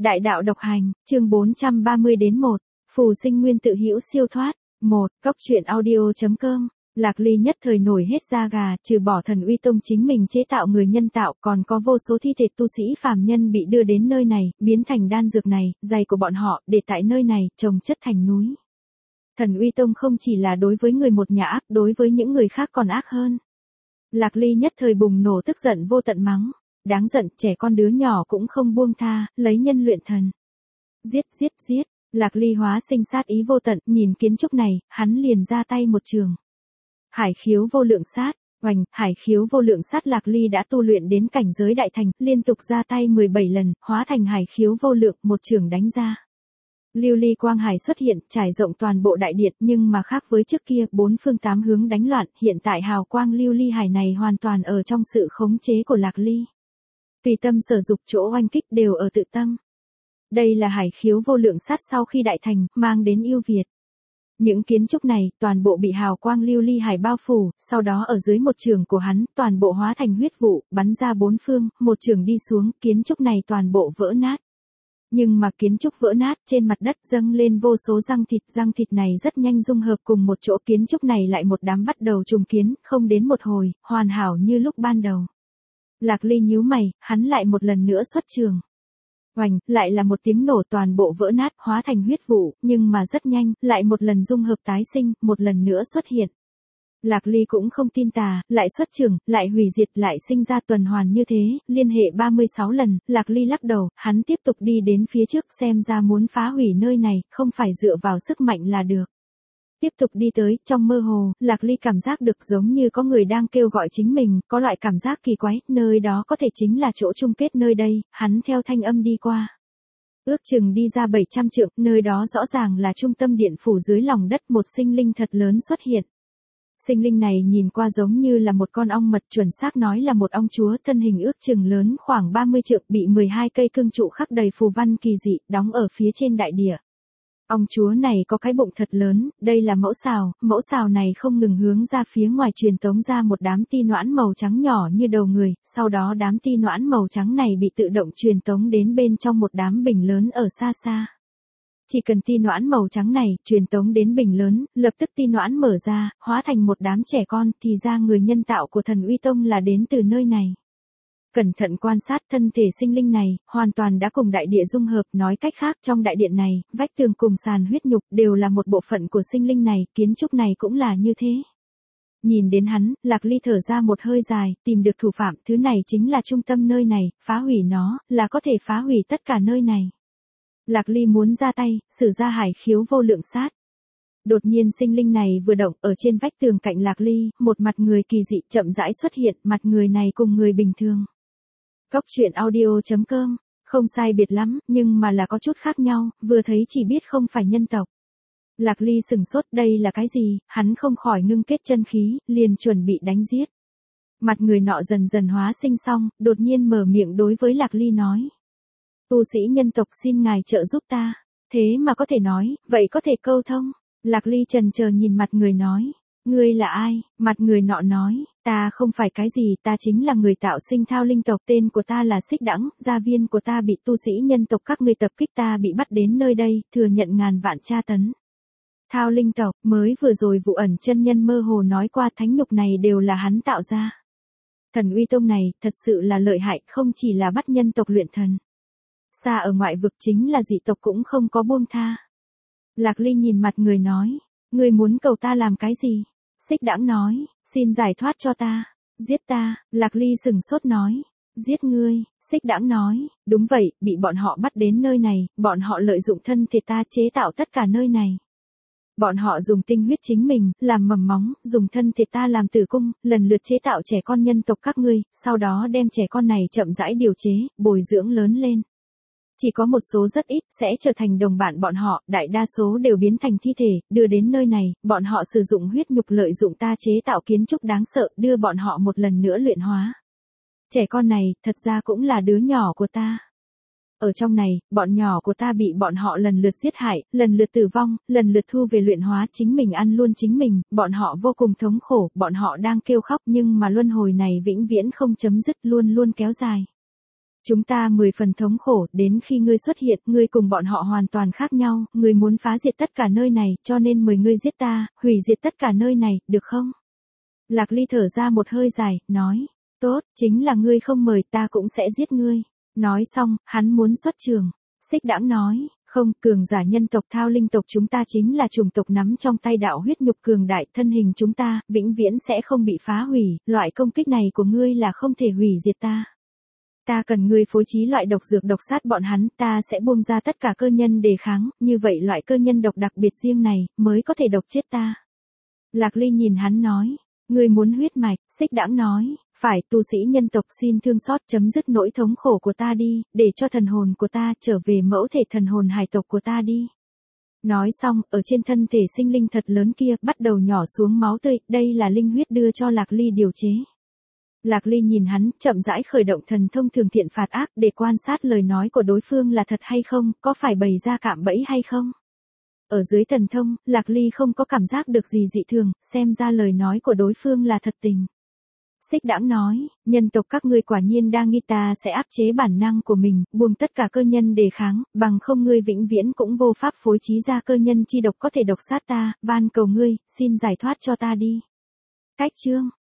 Đại đạo độc hành, chương 430 đến 1, phù sinh nguyên tự hữu siêu thoát. 1. Cốc truyện audio.com. Lạc Ly nhất thời nổi hết da gà, trừ bỏ Thần Uy Tông chính mình chế tạo người nhân tạo, còn có vô số thi thể tu sĩ phàm nhân bị đưa đến nơi này, biến thành đan dược này, giày của bọn họ, để tại nơi này, trồng chất thành núi. Thần Uy Tông không chỉ là đối với người một nhà ác, đối với những người khác còn ác hơn. Lạc Ly nhất thời bùng nổ tức giận vô tận mắng. Đáng giận, trẻ con đứa nhỏ cũng không buông tha, lấy nhân luyện thần. Giết, giết, giết. Lạc Ly hóa sinh sát ý vô tận, nhìn kiến trúc này, hắn liền ra tay một trường. Hải khiếu vô lượng sát, oành, hải khiếu vô lượng sát. Lạc Ly đã tu luyện đến cảnh giới đại thành, liên tục ra tay 17 lần, hóa thành hải khiếu vô lượng, một trường đánh ra. Lưu ly quang hải xuất hiện, trải rộng toàn bộ đại điện, nhưng mà khác với trước kia, bốn phương tám hướng đánh loạn, hiện tại hào quang lưu ly hải này hoàn toàn ở trong sự khống chế của Lạc Ly. Tùy tâm sở dục, chỗ oanh kích đều ở tự tâm. Đây là hải khiếu vô lượng sát sau khi đại thành, mang đến ưu việt. Những kiến trúc này, toàn bộ bị hào quang lưu ly hải bao phủ, sau đó ở dưới một trường của hắn, toàn bộ hóa thành huyết vụ, bắn ra bốn phương, một trường đi xuống, kiến trúc này toàn bộ vỡ nát. Nhưng mà kiến trúc vỡ nát, trên mặt đất dâng lên vô số răng thịt này rất nhanh dung hợp cùng một chỗ, kiến trúc này lại một đám bắt đầu trùng kiến, không đến một hồi, hoàn hảo như lúc ban đầu. Lạc Ly nhíu mày, hắn lại một lần nữa xuất trường. Oành, lại là một tiếng nổ, toàn bộ vỡ nát, hóa thành huyết vụ, nhưng mà rất nhanh, lại một lần dung hợp tái sinh, một lần nữa xuất hiện. Lạc Ly cũng không tin tà, lại xuất trường, lại hủy diệt, lại sinh ra tuần hoàn như thế, liên hệ 36 lần, Lạc Ly lắc đầu, hắn tiếp tục đi đến phía trước, xem ra muốn phá hủy nơi này, không phải dựa vào sức mạnh là được. Tiếp tục đi tới, trong mơ hồ, Lạc Ly cảm giác được giống như có người đang kêu gọi chính mình, có loại cảm giác kỳ quái, nơi đó có thể chính là chỗ chung kết nơi đây, hắn theo thanh âm đi qua. Ước chừng đi ra 700 trượng, nơi đó rõ ràng là trung tâm điện phủ, dưới lòng đất một sinh linh thật lớn xuất hiện. Sinh linh này nhìn qua giống như là một con ong mật, chuẩn xác nói là một ong chúa, thân hình ước chừng lớn khoảng 30 trượng, bị 12 cây cương trụ khắc đầy phù văn kỳ dị, đóng ở phía trên đại địa. Ong chúa này có cái bụng thật lớn, đây là mẫu xào này không ngừng hướng ra phía ngoài truyền tống ra một đám ti noãn màu trắng nhỏ như đầu người, sau đó đám ti noãn màu trắng này bị tự động truyền tống đến bên trong một đám bình lớn ở xa xa. Chỉ cần ti noãn màu trắng này truyền tống đến bình lớn, lập tức ti noãn mở ra, hóa thành một đám trẻ con, thì ra người nhân tạo của Thần Uy Tông là đến từ nơi này. Cẩn thận quan sát thân thể sinh linh này, hoàn toàn đã cùng đại địa dung hợp, nói cách khác trong đại điện này, vách tường cùng sàn huyết nhục đều là một bộ phận của sinh linh này, kiến trúc này cũng là như thế. Nhìn đến hắn, Lạc Ly thở ra một hơi dài, tìm được thủ phạm, thứ này chính là trung tâm nơi này, phá hủy nó, là có thể phá hủy tất cả nơi này. Lạc Ly muốn ra tay, sử ra hải khiếu vô lượng sát. Đột nhiên sinh linh này vừa động, ở trên vách tường cạnh Lạc Ly, một mặt người kỳ dị chậm rãi xuất hiện, mặt người này cùng người bình thường. Cốc truyện audio.com, không sai biệt lắm, nhưng mà là có chút khác nhau, vừa thấy chỉ biết không phải nhân tộc. Lạc Ly sừng sốt, đây là cái gì, hắn không khỏi ngưng kết chân khí, liền chuẩn bị đánh giết. Mặt người nọ dần dần hóa sinh xong, đột nhiên mở miệng đối với Lạc Ly nói. Tu sĩ nhân tộc xin ngài trợ giúp ta, thế mà có thể nói, vậy có thể câu thông. Lạc Ly chần chờ nhìn mặt người nói. Ngươi là ai? Mặt người nọ nói, ta không phải cái gì, ta chính là người tạo sinh Thao linh tộc, tên của ta là Xích Đãng, gia viên của ta bị tu sĩ nhân tộc các ngươi tập kích, ta bị bắt đến nơi đây, thừa nhận ngàn vạn tra tấn. Thao linh tộc, mới vừa rồi Vụ Ẩn chân nhân mơ hồ nói qua, thánh nhục này đều là hắn tạo ra. Thần Uy Tông này, thật sự là lợi hại, không chỉ là bắt nhân tộc luyện thần. Xa ở ngoại vực chính là dị tộc cũng không có buông tha. Lạc Ly nhìn mặt người nói, ngươi muốn cầu ta làm cái gì? Xích Đãng nói, xin giải thoát cho ta, giết ta. Lạc Ly sừng sốt nói, giết ngươi. Xích Đãng nói, đúng vậy, bị bọn họ bắt đến nơi này, bọn họ lợi dụng thân thể ta chế tạo tất cả nơi này. Bọn họ dùng tinh huyết chính mình, làm mầm móng, dùng thân thể ta làm tử cung, lần lượt chế tạo trẻ con nhân tộc các ngươi, sau đó đem trẻ con này chậm rãi điều chế, bồi dưỡng lớn lên. Chỉ có một số rất ít, sẽ trở thành đồng bạn bọn họ, đại đa số đều biến thành thi thể, đưa đến nơi này, bọn họ sử dụng huyết nhục lợi dụng ta chế tạo kiến trúc đáng sợ, đưa bọn họ một lần nữa luyện hóa. Trẻ con này, thật ra cũng là đứa nhỏ của ta. Ở trong này, bọn nhỏ của ta bị bọn họ lần lượt giết hại, lần lượt tử vong, lần lượt thu về luyện hóa, chính mình ăn luôn chính mình, bọn họ vô cùng thống khổ, bọn họ đang kêu khóc, nhưng mà luân hồi này vĩnh viễn không chấm dứt, luôn luôn kéo dài. Chúng ta 10 phần thống khổ, đến khi ngươi xuất hiện, ngươi cùng bọn họ hoàn toàn khác nhau, ngươi muốn phá diệt tất cả nơi này, cho nên mời ngươi giết ta, hủy diệt tất cả nơi này, được không? Lạc Ly thở ra một hơi dài, nói, tốt, chính là ngươi không mời ta cũng sẽ giết ngươi. Nói xong, hắn muốn xuất trường. Xích Đãng nói, không, cường giả nhân tộc Thao Linh tộc chúng ta chính là chủng tộc nắm trong tay đạo huyết nhục cường đại, thân hình chúng ta, vĩnh viễn sẽ không bị phá hủy, loại công kích này của ngươi là không thể hủy diệt ta. Ta cần ngươi phối trí loại độc dược độc sát bọn hắn, ta sẽ buông ra tất cả cơ nhân đề kháng, như vậy loại cơ nhân độc đặc biệt riêng này, mới có thể độc chết ta. Lạc Ly nhìn hắn nói, ngươi muốn huyết mạch, Xích Đãng nói, phải, tu sĩ nhân tộc xin thương xót chấm dứt nỗi thống khổ của ta đi, để cho thần hồn của ta trở về mẫu thể thần hồn hải tộc của ta đi. Nói xong, ở trên thân thể sinh linh thật lớn kia, bắt đầu nhỏ xuống máu tươi, đây là linh huyết đưa cho Lạc Ly điều chế. Lạc Ly nhìn hắn, chậm rãi khởi động thần thông thường thiện phạt ác để quan sát lời nói của đối phương là thật hay không, có phải bày ra cạm bẫy hay không. Ở dưới thần thông, Lạc Ly không có cảm giác được gì dị thường, xem ra lời nói của đối phương là thật tình. Xích Đãng nói, nhân tộc các ngươi quả nhiên đang nghi ta sẽ áp chế bản năng của mình, buông tất cả cơ nhân đề kháng, bằng không ngươi vĩnh viễn cũng vô pháp phối trí ra cơ nhân chi độc có thể độc sát ta, van cầu ngươi, xin giải thoát cho ta đi. Cách chương